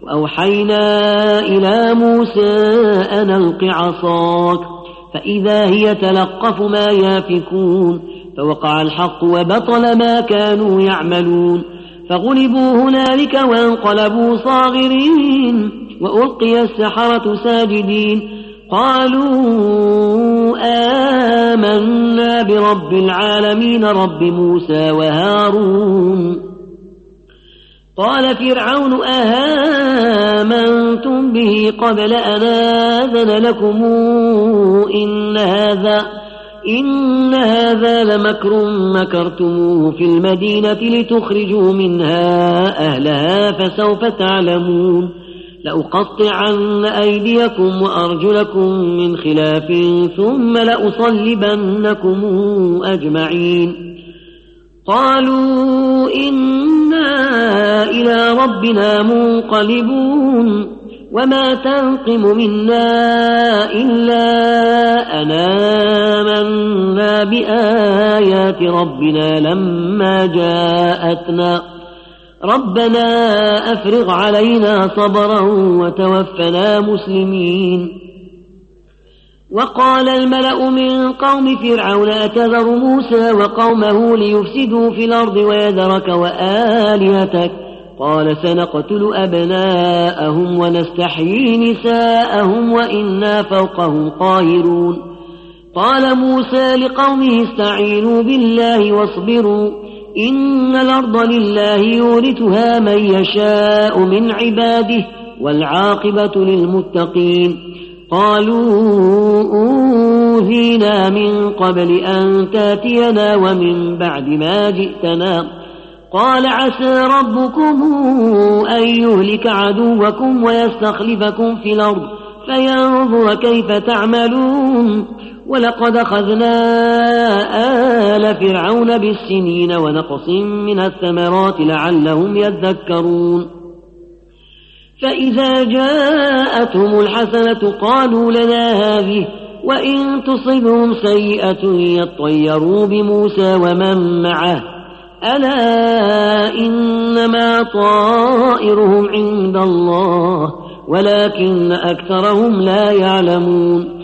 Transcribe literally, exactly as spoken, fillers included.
وأوحينا إلى موسى أن ألق عصاك فإذا هي تلقف ما يافكون فوقع الحق وبطل ما كانوا يعملون فغلبوا هنالك وانقلبوا صاغرين وألقي السحرة ساجدين قالوا آمنا برب العالمين رب موسى وهارون قال فرعون أهامنتم به قبل أن آذن لكم إن هذا إن هذا لمكر مكرتموه في المدينة لتخرجوا منها أهلها فسوف تعلمون لأقطعن أيديكم وأرجلكم من خلاف ثم لأصلبنكم أجمعين قالوا إنا إلى ربنا منقلبون وما تنقم منا إلا أن آمنا بآيات ربنا لما جاءتنا ربنا أفرغ علينا صبرا وتوفنا مسلمين وقال الملأ من قوم فرعون أتذر موسى وقومه ليفسدوا في الأرض ويذرك وآلهتك قال سنقتل أبناءهم ونستحيي نساءهم وإنا فوقهم قاهرون قال موسى لقومه استعينوا بالله واصبروا إن الأرض لله يورثها من يشاء من عباده والعاقبة للمتقين قالوا أوذينا من قبل أن تاتينا ومن بعد ما جئتنا قال عسى ربكم أن يهلك عدوكم ويستخلفكم في الأرض فينظر كيف تعملون ولقد أخذنا آل فرعون بالسنين ونقص من الثمرات لعلهم يذكرون فإذا جاءتهم الحسنة قالوا لنا هذه وإن تصبهم سيئة يطيروا بموسى ومن معه ألا إنما طائرهم عند الله ولكن أكثرهم لا يعلمون